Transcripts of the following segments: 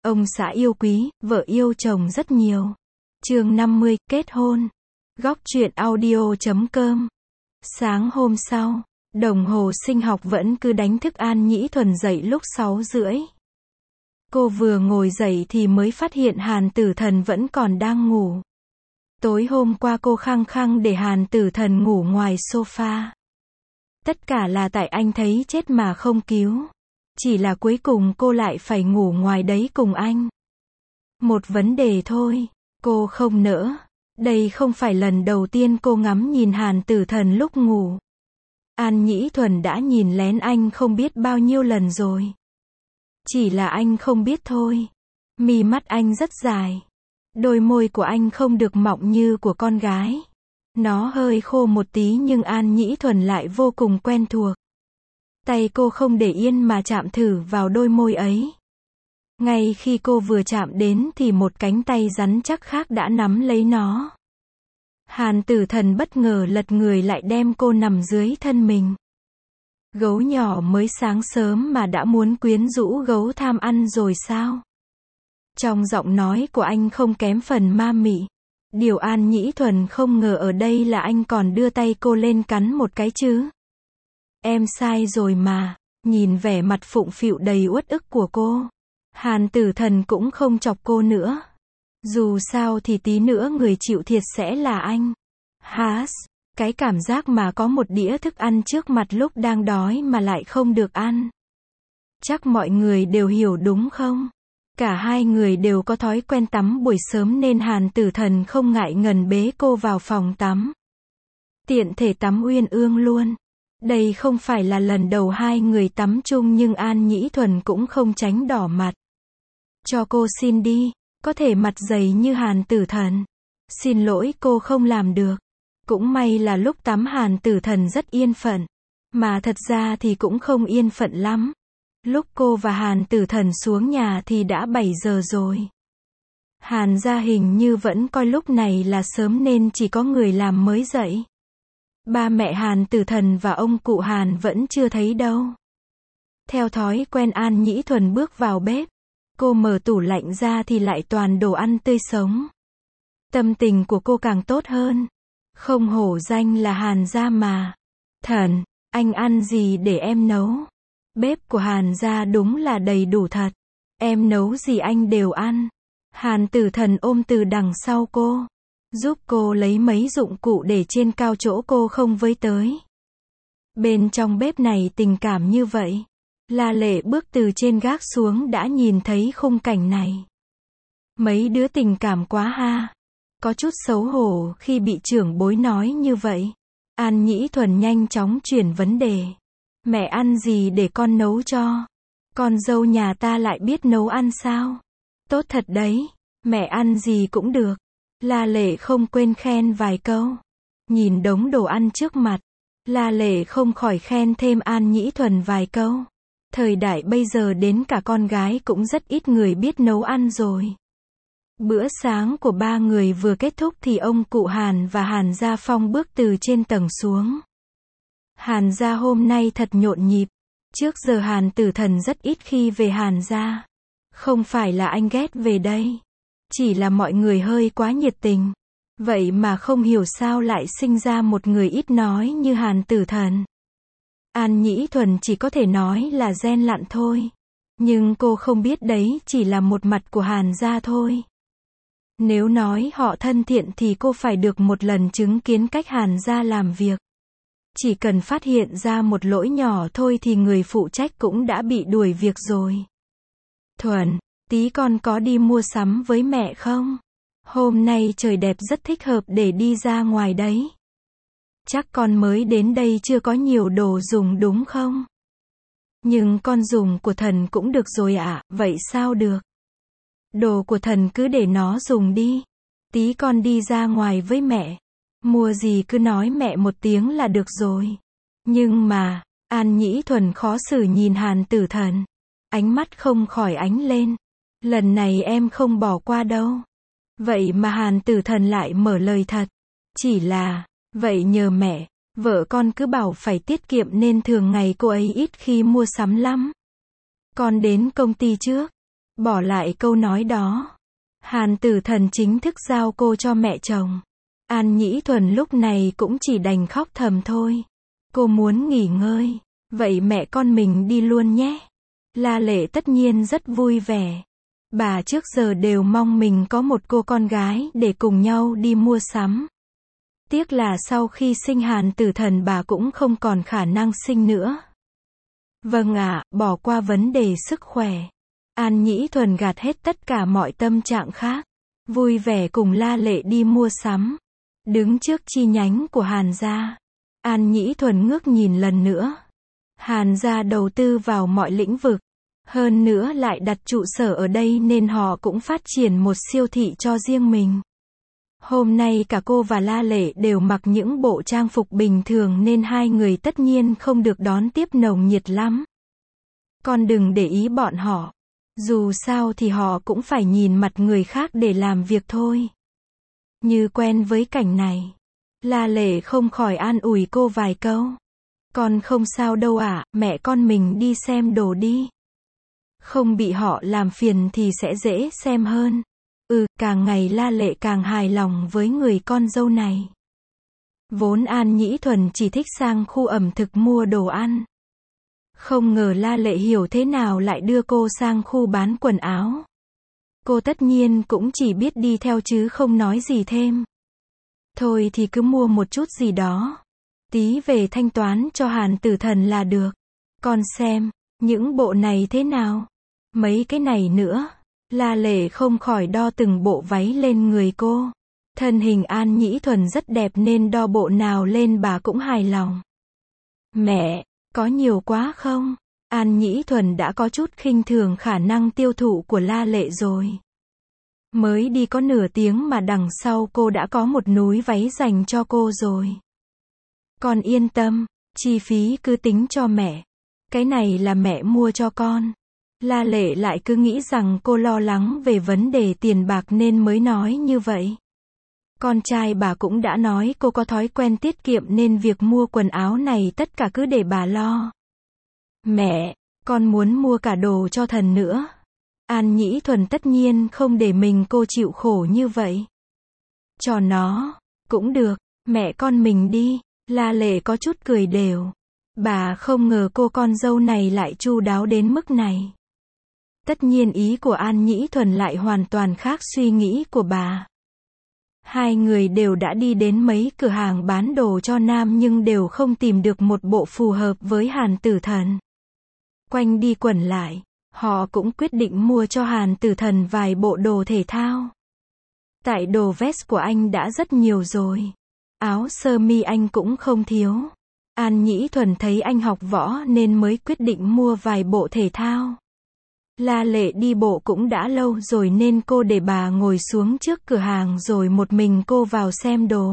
Ông xã yêu quý, vợ yêu chồng rất nhiều. Chương 50, kết hôn. Góc truyện audio.com. Sáng hôm sau, đồng hồ sinh học vẫn cứ đánh thức An Nhĩ Thuần dậy lúc 6:30. Cô vừa ngồi dậy thì mới phát hiện Hàn Tử Thần vẫn còn đang ngủ. Tối hôm qua cô khăng khăng để Hàn Tử Thần ngủ ngoài sofa. Tất cả là tại anh thấy chết mà không cứu. Chỉ là cuối cùng cô lại phải ngủ ngoài đấy cùng anh. Một vấn đề thôi, cô không nỡ. Đây không phải lần đầu tiên cô ngắm nhìn Hàn Tử Thần lúc ngủ. An Nhĩ Thuần đã nhìn lén anh không biết bao nhiêu lần rồi. Chỉ là anh không biết thôi. Mi mắt anh rất dài. Đôi môi của anh không được mọng như của con gái. Nó hơi khô một tí nhưng An Nhĩ Thuần lại vô cùng quen thuộc. Tay cô không để yên mà chạm thử vào đôi môi ấy. Ngay khi cô vừa chạm đến thì một cánh tay rắn chắc khác đã nắm lấy nó. Hàn Tử Thần bất ngờ lật người lại đem cô nằm dưới thân mình. Gấu nhỏ mới sáng sớm mà đã muốn quyến rũ gấu tham ăn rồi sao? Trong giọng nói của anh không kém phần ma mị. Điều An Nhĩ Thuần không ngờ ở đây là anh còn đưa tay cô lên cắn một cái chứ. Em sai rồi mà. Nhìn vẻ mặt phụng phịu đầy uất ức của cô, Hàn Tử Thần cũng không chọc cô nữa. Dù sao thì tí nữa người chịu thiệt sẽ là anh. Cái cảm giác mà có một đĩa thức ăn trước mặt lúc đang đói mà lại không được ăn. Chắc mọi người đều hiểu đúng không? Cả hai người đều có thói quen tắm buổi sớm nên Hàn Tử Thần không ngại ngần bế cô vào phòng tắm. Tiện thể tắm uyên ương luôn. Đây không phải là lần đầu hai người tắm chung nhưng An Nhĩ Thuần cũng không tránh đỏ mặt. Cho cô xin đi, có thể mặt dày như Hàn Tử Thần. Xin lỗi cô không làm được. Cũng may là lúc tắm Hàn Tử Thần rất yên phận. Mà thật ra thì cũng không yên phận lắm. Lúc cô và Hàn Tử Thần xuống nhà thì đã 7 giờ rồi. Hàn gia hình như vẫn coi lúc này là sớm nên chỉ có người làm mới dậy. Ba mẹ Hàn Tử Thần và ông cụ Hàn vẫn chưa thấy đâu. Theo thói quen An Nhĩ Thuần bước vào bếp. Cô mở tủ lạnh ra thì lại toàn đồ ăn tươi sống. Tâm tình của cô càng tốt hơn. Không hổ danh là Hàn gia mà. Thần, anh ăn gì để em nấu? Bếp của Hàn gia đúng là đầy đủ thật. Em nấu gì anh đều ăn. Hàn Tử Thần ôm từ đằng sau cô. Giúp cô lấy mấy dụng cụ để trên cao chỗ cô không với tới. Bên trong bếp này tình cảm như vậy. La Lệ bước từ trên gác xuống đã nhìn thấy khung cảnh này. Mấy đứa tình cảm quá ha. Có chút xấu hổ khi bị trưởng bối nói như vậy. An Nhĩ Thuần nhanh chóng chuyển vấn đề. Mẹ ăn gì để con nấu cho? Con dâu nhà ta lại biết nấu ăn sao? Tốt thật đấy. Mẹ ăn gì cũng được. La Lệ không quên khen vài câu. Nhìn đống đồ ăn trước mặt, La Lệ không khỏi khen thêm An Nhĩ Thuần vài câu. Thời đại bây giờ đến cả con gái cũng rất ít người biết nấu ăn rồi. Bữa sáng của ba người vừa kết thúc thì ông cụ Hàn và Hàn Gia Phong bước từ trên tầng xuống. Hàn Gia hôm nay thật nhộn nhịp. Trước giờ Hàn Tử Thần rất ít khi về Hàn Gia. Không phải là anh ghét về đây. Chỉ là mọi người hơi quá nhiệt tình. Vậy mà không hiểu sao lại sinh ra một người ít nói như Hàn Tử Thần. An Nhĩ Thuần chỉ có thể nói là gen lặn thôi. Nhưng cô không biết đấy chỉ là một mặt của Hàn gia thôi. Nếu nói họ thân thiện thì cô phải được một lần chứng kiến cách Hàn gia làm việc. Chỉ cần phát hiện ra một lỗi nhỏ thôi thì người phụ trách cũng đã bị đuổi việc rồi. Thuần, tí con có đi mua sắm với mẹ không? Hôm nay trời đẹp rất thích hợp để đi ra ngoài đấy. Chắc con mới đến đây chưa có nhiều đồ dùng đúng không? Nhưng con dùng của thần cũng được rồi ạ, vậy sao được? Đồ của thần cứ để nó dùng đi. Tí con đi ra ngoài với mẹ. Mua gì cứ nói mẹ một tiếng là được rồi. Nhưng mà, An Nhĩ Thuần khó xử nhìn Hàn Tử Thần. Ánh mắt không khỏi ánh lên. Lần này em không bỏ qua đâu. Vậy mà Hàn Tử Thần lại mở lời thật. Chỉ là, vậy nhờ mẹ, vợ con cứ bảo phải tiết kiệm nên thường ngày cô ấy ít khi mua sắm lắm. Con đến công ty trước. Bỏ lại câu nói đó, Hàn Tử Thần chính thức giao cô cho mẹ chồng. An Nhĩ Thuần lúc này cũng chỉ đành khóc thầm thôi. Cô muốn nghỉ ngơi, vậy mẹ con mình đi luôn nhé. La Lệ tất nhiên rất vui vẻ. Bà trước giờ đều mong mình có một cô con gái để cùng nhau đi mua sắm. Tiếc là sau khi sinh Hàn Tử Thần bà cũng không còn khả năng sinh nữa. Vâng ạ, bỏ qua vấn đề sức khỏe. An Nhĩ Thuần gạt hết tất cả mọi tâm trạng khác. Vui vẻ cùng La Lệ đi mua sắm. Đứng trước chi nhánh của Hàn gia, An Nhĩ Thuần ngước nhìn lần nữa. Hàn gia đầu tư vào mọi lĩnh vực. Hơn nữa lại đặt trụ sở ở đây nên họ cũng phát triển một siêu thị cho riêng mình. Hôm nay cả cô và La Lệ đều mặc những bộ trang phục bình thường nên hai người tất nhiên không được đón tiếp nồng nhiệt lắm. Con đừng để ý bọn họ. Dù sao thì họ cũng phải nhìn mặt người khác để làm việc thôi. Như quen với cảnh này, La Lệ không khỏi an ủi cô vài câu. Con không sao đâu ạ, mẹ con mình đi xem đồ đi. Không bị họ làm phiền thì sẽ dễ xem hơn. Càng ngày La Lệ càng hài lòng với người con dâu này. Vốn An Nhĩ Thuần chỉ thích sang khu ẩm thực mua đồ ăn. Không ngờ La Lệ hiểu thế nào lại đưa cô sang khu bán quần áo. Cô tất nhiên cũng chỉ biết đi theo chứ không nói gì thêm. Thôi thì cứ mua một chút gì đó. Tí về thanh toán cho Hàn Tử Thần là được. Con xem, những bộ này thế nào? Mấy cái này nữa. La Lệ không khỏi đo từng bộ váy lên người cô. Thân hình An Nhĩ Thuần rất đẹp nên đo bộ nào lên bà cũng hài lòng. Mẹ, có nhiều quá không? An Nhĩ Thuần đã có chút khinh thường khả năng tiêu thụ của La Lệ rồi. Mới đi có nửa tiếng mà đằng sau cô đã có một núi váy dành cho cô rồi. Con yên tâm, chi phí cứ tính cho mẹ. Cái này là mẹ mua cho con. La Lệ lại cứ nghĩ rằng cô lo lắng về vấn đề tiền bạc nên mới nói như vậy. Con trai bà cũng đã nói cô có thói quen tiết kiệm nên việc mua quần áo này tất cả cứ để bà lo. Mẹ, con muốn mua cả đồ cho thần nữa. An Nhĩ Thuần tất nhiên không để mình cô chịu khổ như vậy. Cho nó, cũng được, mẹ con mình đi. La Lệ có chút cười đều. Bà không ngờ cô con dâu này lại chu đáo đến mức này. Tất nhiên ý của An Nhĩ Thuần lại hoàn toàn khác suy nghĩ của bà. Hai người đều đã đi đến mấy cửa hàng bán đồ cho nam nhưng đều không tìm được một bộ phù hợp với Hàn Tử Thần. Quanh đi quẩn lại, họ cũng quyết định mua cho Hàn Tử Thần vài bộ đồ thể thao. Tại đồ vest của anh đã rất nhiều rồi. Áo sơ mi anh cũng không thiếu. An Nhĩ Thuần thấy anh học võ nên mới quyết định mua vài bộ thể thao. La Lệ đi bộ cũng đã lâu rồi nên cô để bà ngồi xuống trước cửa hàng rồi một mình cô vào xem đồ.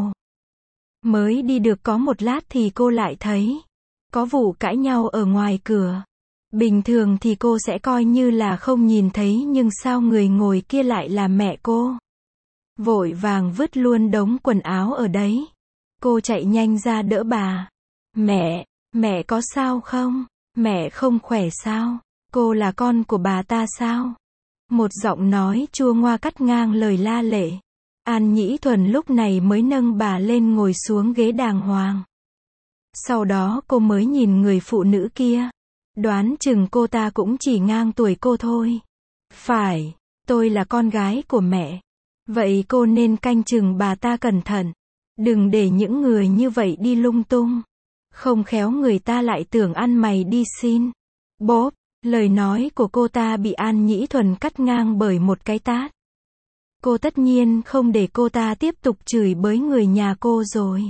Mới đi được có một lát thì cô lại thấy có vụ cãi nhau ở ngoài cửa. Bình thường thì cô sẽ coi như là không nhìn thấy nhưng sao người ngồi kia lại là mẹ cô. Vội vàng vứt luôn đống quần áo ở đấy. Cô chạy nhanh ra đỡ bà. Mẹ có sao không? Mẹ không khỏe sao? Cô là con của bà ta sao? Một giọng nói chua ngoa cắt ngang lời La Lệ. An Nhĩ Thuần lúc này mới nâng bà lên ngồi xuống ghế đàng hoàng. Sau đó cô mới nhìn người phụ nữ kia. Đoán chừng cô ta cũng chỉ ngang tuổi cô thôi. Phải, tôi là con gái của mẹ. Vậy cô nên canh chừng bà ta cẩn thận. Đừng để những người như vậy đi lung tung. Không khéo người ta lại tưởng ăn mày đi xin. Bốp, lời nói của cô ta bị An Nhĩ Thuần cắt ngang bởi một cái tát. Cô tất nhiên không để cô ta tiếp tục chửi bới người nhà cô rồi.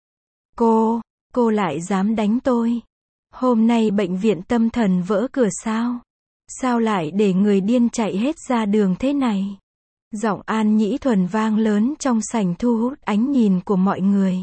Cô lại dám đánh tôi. Hôm nay bệnh viện tâm thần vỡ cửa sao? Sao lại để người điên chạy hết ra đường thế này? Giọng An Nhĩ Thuần vang lớn trong sảnh thu hút ánh nhìn của mọi người.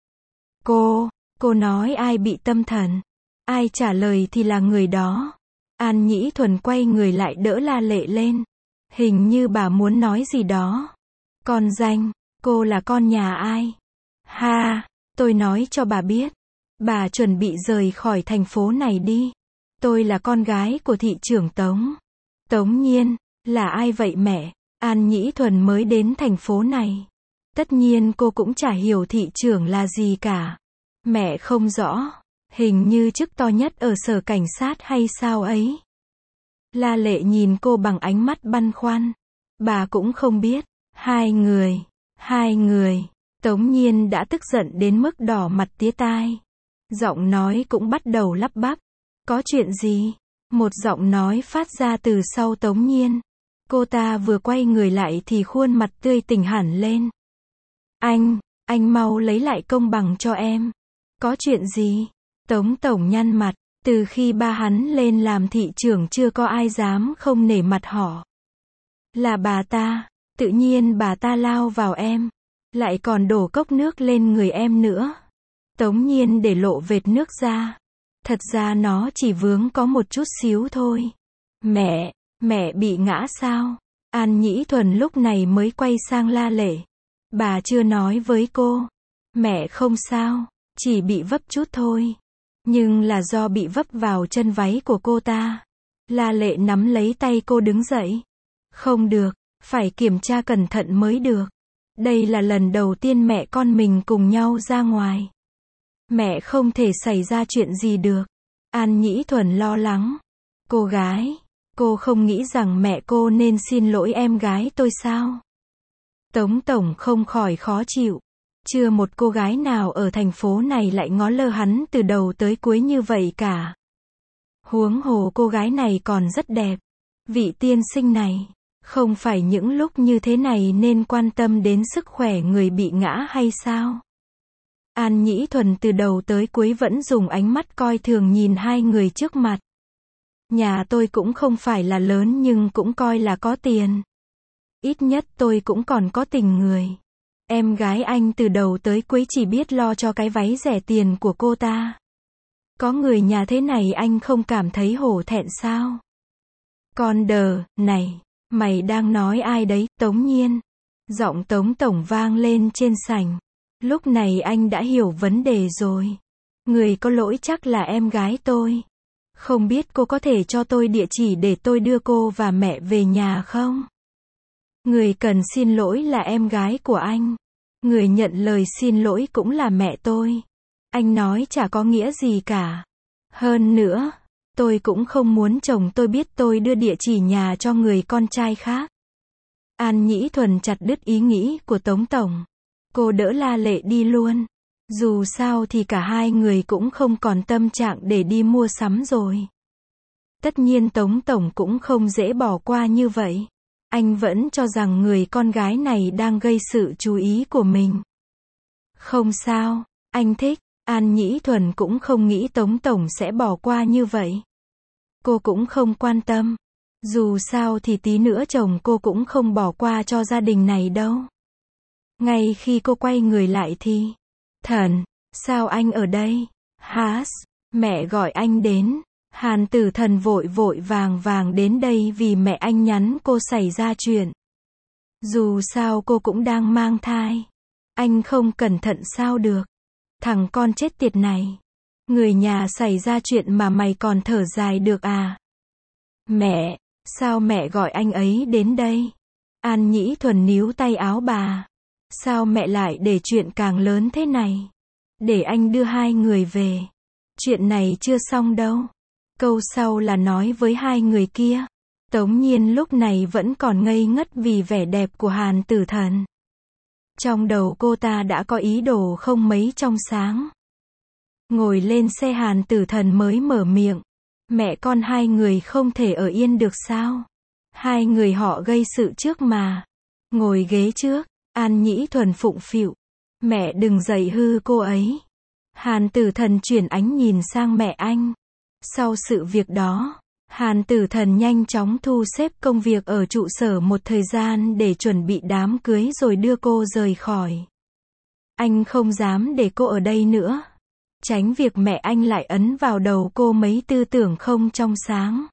Cô nói ai bị tâm thần? Ai trả lời thì là người đó. An Nhĩ Thuần quay người lại đỡ La Lệ lên. Hình như bà muốn nói gì đó. Con danh, cô là con nhà ai? Ha, tôi nói cho bà biết. Bà chuẩn bị rời khỏi thành phố này đi. Tôi là con gái của thị trưởng Tống. Tống Nhiên. Là ai vậy mẹ? An Nhĩ Thuần mới đến thành phố này. Tất nhiên cô cũng chả hiểu thị trưởng là gì cả. Mẹ không rõ. Hình như chức to nhất ở sở cảnh sát hay sao ấy. La Lệ nhìn cô bằng ánh mắt băn khoăn. Bà cũng không biết. Hai người. Tống Nhiên đã tức giận đến mức đỏ mặt tía tai. Giọng nói cũng bắt đầu lắp bắp. Có chuyện gì? Một giọng nói phát ra từ sau Tống Nhiên. Cô ta vừa quay người lại thì khuôn mặt tươi tỉnh hẳn lên. Anh mau lấy lại công bằng cho em. Có chuyện gì? Tống tổng nhăn mặt. Từ khi ba hắn lên làm thị trưởng chưa có ai dám không nể mặt họ. Là bà ta. Tự nhiên bà ta lao vào em. Lại còn đổ cốc nước lên người em nữa. Tống Nhiên để lộ vệt nước ra. Thật ra nó chỉ vướng có một chút xíu thôi. Mẹ bị ngã sao? An Nhĩ Thuần lúc này mới quay sang La Lệ. Bà chưa nói với cô. Mẹ không sao, chỉ bị vấp chút thôi. Nhưng là do bị vấp vào chân váy của cô ta. La Lệ nắm lấy tay cô đứng dậy. Không được, phải kiểm tra cẩn thận mới được. Đây là lần đầu tiên mẹ con mình cùng nhau ra ngoài. Mẹ không thể xảy ra chuyện gì được. An Nhĩ Thuần lo lắng. Cô gái, cô không nghĩ rằng mẹ cô nên xin lỗi em gái tôi sao? Tống tổng không khỏi khó chịu. Chưa một cô gái nào ở thành phố này lại ngó lơ hắn từ đầu tới cuối như vậy cả. Huống hồ cô gái này còn rất đẹp. Vị tiên sinh này, không phải những lúc như thế này nên quan tâm đến sức khỏe người bị ngã hay sao? An Nhĩ Thuần từ đầu tới cuối vẫn dùng ánh mắt coi thường nhìn hai người trước mặt. Nhà tôi cũng không phải là lớn nhưng cũng coi là có tiền. Ít nhất tôi cũng còn có tình người. Em gái anh từ đầu tới cuối chỉ biết lo cho cái váy rẻ tiền của cô ta. Có người nhà thế này anh không cảm thấy hổ thẹn sao? Con đờ, này, mày đang nói ai đấy, Tống Nhiên? Giọng Tống tổng vang lên trên sảnh. Lúc này anh đã hiểu vấn đề rồi. Người có lỗi chắc là em gái tôi. Không biết cô có thể cho tôi địa chỉ để tôi đưa cô và mẹ về nhà không? Người cần xin lỗi là em gái của anh. Người nhận lời xin lỗi cũng là mẹ tôi. Anh nói chả có nghĩa gì cả. Hơn nữa, tôi cũng không muốn chồng tôi biết tôi đưa địa chỉ nhà cho người con trai khác. An Nhĩ Thuần chặt đứt ý nghĩ của Tống tổng. Cô đỡ La Lệ đi luôn. Dù sao thì cả hai người cũng không còn tâm trạng để đi mua sắm rồi. Tất nhiên Tống tổng cũng không dễ bỏ qua như vậy. Anh vẫn cho rằng người con gái này đang gây sự chú ý của mình. Không sao, anh thích. An Nhĩ Thuần cũng không nghĩ Tống tổng sẽ bỏ qua như vậy. Cô cũng không quan tâm. Dù sao thì tí nữa chồng cô cũng không bỏ qua cho gia đình này đâu. Ngay khi cô quay người lại thì, Thần, sao anh ở đây? Hás, mẹ gọi anh đến. Hàn Tử Thần vội vội vàng đến đây vì mẹ anh nhắn cô xảy ra chuyện. Dù sao cô cũng đang mang thai. Anh không cẩn thận sao được. Thằng con chết tiệt này. Người nhà xảy ra chuyện mà mày còn thở dài được à? Mẹ, sao mẹ gọi anh ấy đến đây? An Nhĩ Thuần níu tay áo bà. Sao mẹ lại để chuyện càng lớn thế này? Để anh đưa hai người về. Chuyện này chưa xong đâu. Câu sau là nói với hai người kia. Tống Nhiên lúc này vẫn còn ngây ngất vì vẻ đẹp của Hàn Tử Thần. Trong đầu cô ta đã có ý đồ không mấy trong sáng. Ngồi lên xe Hàn Tử Thần mới mở miệng. Mẹ con hai người không thể ở yên được sao? Hai người họ gây sự trước mà. Ngồi ghế trước. An Nhĩ Thuần phụng phịu. Mẹ đừng dạy hư cô ấy. Hàn Tử Thần chuyển ánh nhìn sang mẹ anh. Sau sự việc đó, Hàn Tử Thần nhanh chóng thu xếp công việc ở trụ sở một thời gian để chuẩn bị đám cưới rồi đưa cô rời khỏi. Anh không dám để cô ở đây nữa. Tránh việc mẹ anh lại ấn vào đầu cô mấy tư tưởng không trong sáng.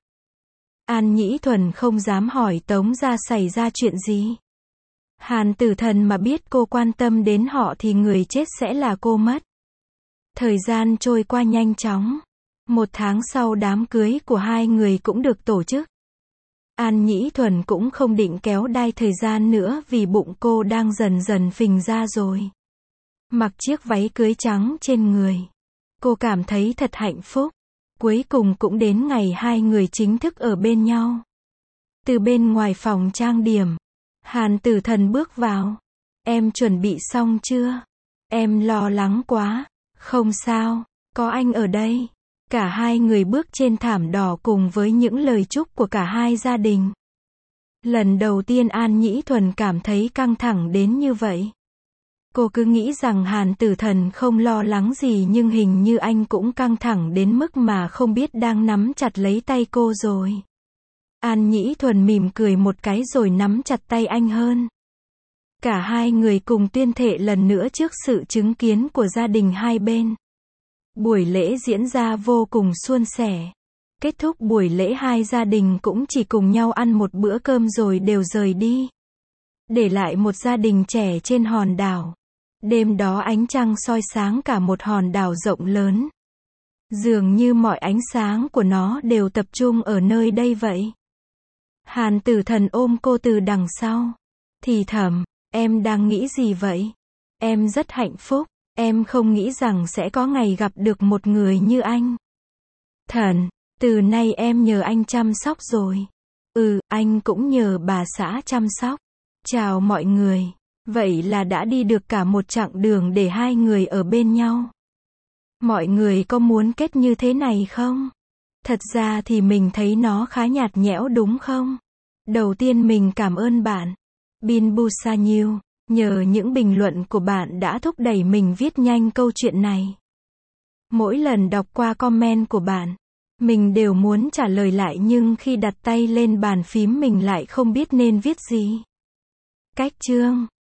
An Nhĩ Thuần không dám hỏi Tống gia xảy ra chuyện gì. Hàn Tử Thần mà biết cô quan tâm đến họ thì người chết sẽ là cô mất. Thời gian trôi qua nhanh chóng. 1 tháng sau đám cưới của hai người cũng được tổ chức. An Nhĩ Thuần cũng không định kéo đai thời gian nữa vì bụng cô đang dần dần phình ra rồi. Mặc chiếc váy cưới trắng trên người. Cô cảm thấy thật hạnh phúc. Cuối cùng cũng đến ngày hai người chính thức ở bên nhau. Từ bên ngoài phòng trang điểm, Hàn Tử Thần bước vào. Em chuẩn bị xong chưa? Em lo lắng quá. Không sao, có anh ở đây. Cả hai người bước trên thảm đỏ cùng với những lời chúc của cả hai gia đình. Lần đầu tiên An Nhĩ Thuần cảm thấy căng thẳng đến như vậy. Cô cứ nghĩ rằng Hàn Tử Thần không lo lắng gì nhưng hình như anh cũng căng thẳng đến mức mà không biết đang nắm chặt lấy tay cô rồi. An Nhĩ Thuần mỉm cười một cái rồi nắm chặt tay anh hơn. Cả hai người cùng tuyên thệ lần nữa trước sự chứng kiến của gia đình hai bên. Buổi lễ diễn ra vô cùng suôn sẻ. Kết thúc buổi lễ hai gia đình cũng chỉ cùng nhau ăn một bữa cơm rồi đều rời đi. Để lại một gia đình trẻ trên hòn đảo. Đêm đó ánh trăng soi sáng cả một hòn đảo rộng lớn. Dường như mọi ánh sáng của nó đều tập trung ở nơi đây vậy. Hàn Tử Thần ôm cô từ đằng sau. Thì thầm, em đang nghĩ gì vậy? Em rất hạnh phúc. Em không nghĩ rằng sẽ có ngày gặp được một người như anh. Thần, từ nay em nhờ anh chăm sóc rồi. Anh cũng nhờ bà xã chăm sóc. Chào mọi người. Vậy là đã đi được cả một chặng đường để hai người ở bên nhau. Mọi người có muốn kết như thế này không? Thật ra thì mình thấy nó khá nhạt nhẽo đúng không? Đầu tiên mình cảm ơn bạn. Bin Busanyu. Nhờ những bình luận của bạn đã thúc đẩy mình viết nhanh câu chuyện này. Mỗi lần đọc qua comment của bạn, mình đều muốn trả lời lại nhưng khi đặt tay lên bàn phím mình lại không biết nên viết gì. Cách chương